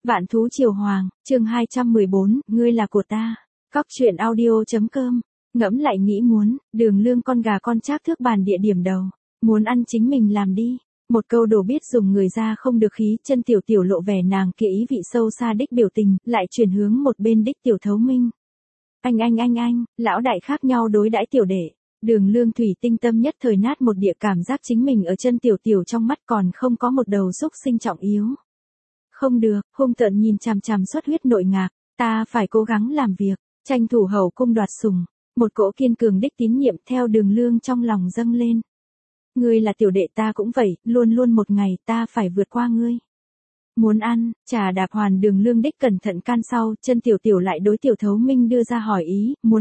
Vạn thú triều hoàng, chương 214, ngươi là của ta. Cóc truyện audio.com. Ngẫm lại nghĩ muốn, Đường Lương con gà con trác thước bàn địa điểm đầu. Muốn ăn chính mình làm đi. Một câu đổ biết dùng người ra không được khí, chân tiểu tiểu lộ vẻ nàng kia ý vị sâu xa đích biểu tình, lại chuyển hướng một bên đích tiểu thấu minh. Anh, lão đại khác nhau đối đãi tiểu đệ. Đường Lương thủy tinh tâm nhất thời nát một địa, cảm giác chính mình ở chân tiểu tiểu trong mắt còn không có một đầu xúc sinh trọng yếu. Không được, hung tợn nhìn chằm chằm xuất huyết nội ngạc, ta phải cố gắng làm việc, tranh thủ hậu cung đoạt sủng. Một cỗ kiên cường đích tín nhiệm theo Đường Lương trong lòng dâng lên. Ngươi là tiểu đệ ta cũng vậy, luôn luôn một ngày ta phải vượt qua ngươi. Muốn ăn, trà đạp hoàn Đường Lương đích cẩn thận can sau, chân tiểu tiểu lại đối tiểu thấu minh đưa ra hỏi ý, muốn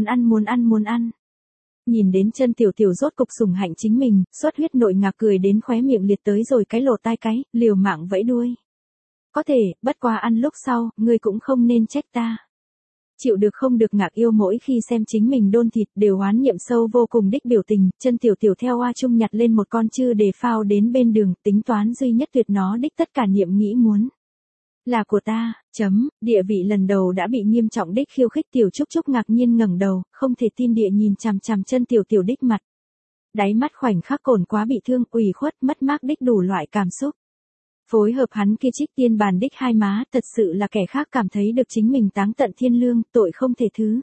ăn. Nhìn đến chân tiểu tiểu rốt cục sủng hạnh chính mình, xuất huyết nội ngạc cười đến khóe miệng liệt tới rồi cái lỗ tai cái, liều mạng vẫy đuôi. Có thể, bất qua ăn lúc sau, ngươi cũng không nên trách ta. Chịu được không được ngạc yêu mỗi khi xem chính mình đôn thịt đều oán niệm sâu vô cùng đích biểu tình, chân tiểu tiểu theo oa trung nhặt lên một con chư để phao đến bên đường, tính toán duy nhất tuyệt nó đích tất cả niệm nghĩ muốn. Là của ta, địa vị lần đầu đã bị nghiêm trọng đích khiêu khích tiểu trúc trúc ngạc nhiên ngẩng đầu, không thể tin địa nhìn chằm chằm chân tiểu tiểu đích mặt. Đáy mắt khoảnh khắc cồn quá bị thương, ủy khuất, mất mát đích đủ loại cảm xúc. Phối hợp hắn kia trích tiên bàn đích hai má, thật sự là kẻ khác cảm thấy được chính mình táng tận thiên lương, tội không thể thứ.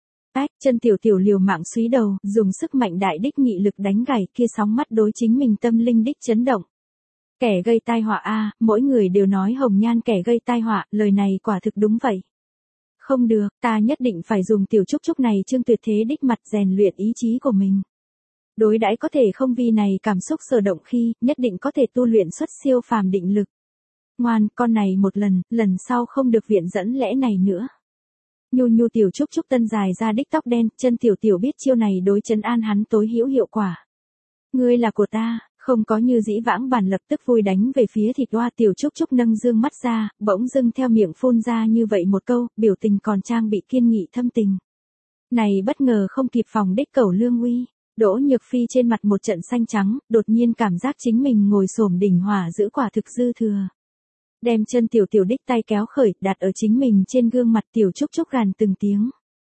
Chân tiểu tiểu liều mạng súy đầu, dùng sức mạnh đại đích nghị lực đánh gảy kia sóng mắt đối chính mình tâm linh đích chấn động. Kẻ gây tai họa a, mỗi người đều nói hồng nhan kẻ gây tai họa, lời này quả thực đúng vậy. Không được, ta nhất định phải dùng tiểu trúc trúc này trương tuyệt thế đích mặt rèn luyện ý chí của mình. Đối đãi có thể không vì này cảm xúc sở động khi, nhất định có thể tu luyện xuất siêu phàm định lực. Ngoan, con này một lần sau không được viện dẫn lẽ này nữa. Nhu tiểu trúc trúc tân dài ra đích tóc đen, chân tiểu tiểu biết chiêu này đối trấn an hắn tối hữu hiệu quả. Ngươi là của ta, không có như dĩ vãng bản lập tức vui đánh về phía thịt oa tiểu trúc trúc nâng dương mắt ra, bỗng dưng theo miệng phun ra như vậy một câu, biểu tình còn trang bị kiên nghị thâm tình. Này bất ngờ không kịp phòng đích cẩu lương uy. Đỗ Nhược Phi trên mặt một trận xanh trắng, đột nhiên cảm giác chính mình ngồi xổm đỉnh hỏa giữ quả thực dư thừa. Đem chân tiểu tiểu đích tay kéo khởi, đặt ở chính mình trên gương mặt tiểu trúc trúc gàn từng tiếng.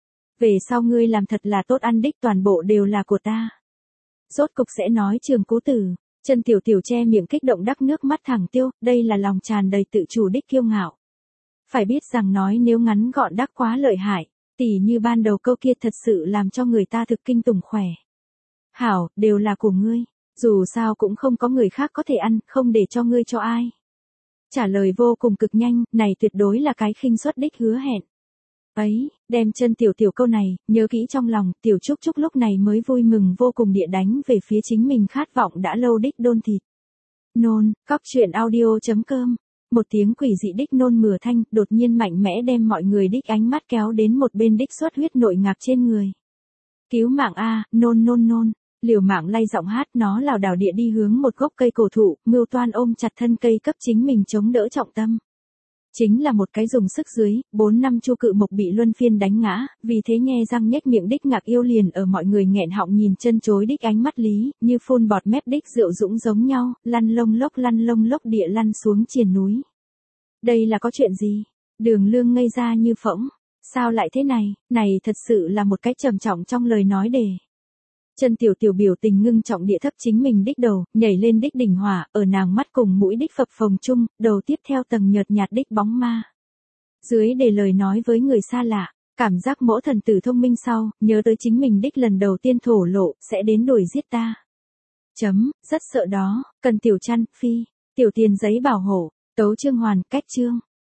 Về sau ngươi làm thật là tốt ăn đích toàn bộ đều là của ta. Rốt cục sẽ nói trường cố tử, chân tiểu tiểu che miệng kích động đắc nước mắt thẳng tiêu, đây là lòng tràn đầy tự chủ đích kiêu ngạo. Phải biết rằng nói nếu ngắn gọn đắc quá lợi hại, tỉ như ban đầu câu kia thật sự làm cho người ta thực kinh tủng khỏe. Hảo, đều là của ngươi, dù sao cũng không có người khác có thể ăn, không để cho ngươi cho ai. Trả lời vô cùng cực nhanh, này tuyệt đối là cái khinh suất đích hứa hẹn. Ấy, đem chân tiểu tiểu câu này, nhớ kỹ trong lòng, tiểu trúc trúc lúc này mới vui mừng vô cùng địa đánh về phía chính mình khát vọng đã lâu đích đôn thịt. Nôn, cóc truyện audio.com. Một tiếng quỷ dị đích nôn mửa thanh, đột nhiên mạnh mẽ đem mọi người đích ánh mắt kéo đến một bên đích xuất huyết nội ngạc trên người. Cứu mạng a, nôn. Liều mạng lay giọng hát, nó lảo đảo địa đi hướng một gốc cây cổ thụ, mưu toan ôm chặt thân cây cấp chính mình chống đỡ trọng tâm. Chính là một cái dùng sức dưới, 4 năm chu cự mộc bị luân phiên đánh ngã, vì thế nhe răng nhếch miệng đích ngạc yêu liền ở mọi người nghẹn họng nhìn chân chối đích ánh mắt lý, như phun bọt mép đích rượu dũng giống nhau, lăn lông lốc địa lăn xuống triền núi. Đây là có chuyện gì? Đường Lương ngây ra như phỗng, sao lại thế này thật sự là một cái trầm trọng trong lời nói đề. Chân tiểu tiểu biểu tình ngưng trọng địa thấp chính mình đích đầu, nhảy lên đích đỉnh hỏa, ở nàng mắt cùng mũi đích phập phồng chung, đầu tiếp theo tầng nhợt nhạt đích bóng ma. Dưới để lời nói với người xa lạ, cảm giác mỗ thần tử thông minh sau, nhớ tới chính mình đích lần đầu tiên thổ lộ, sẽ đến đuổi giết ta. Rất sợ đó, cần tiểu chăn, phi, tiểu tiền giấy bảo hộ, tấu chương hoàn, cách chương.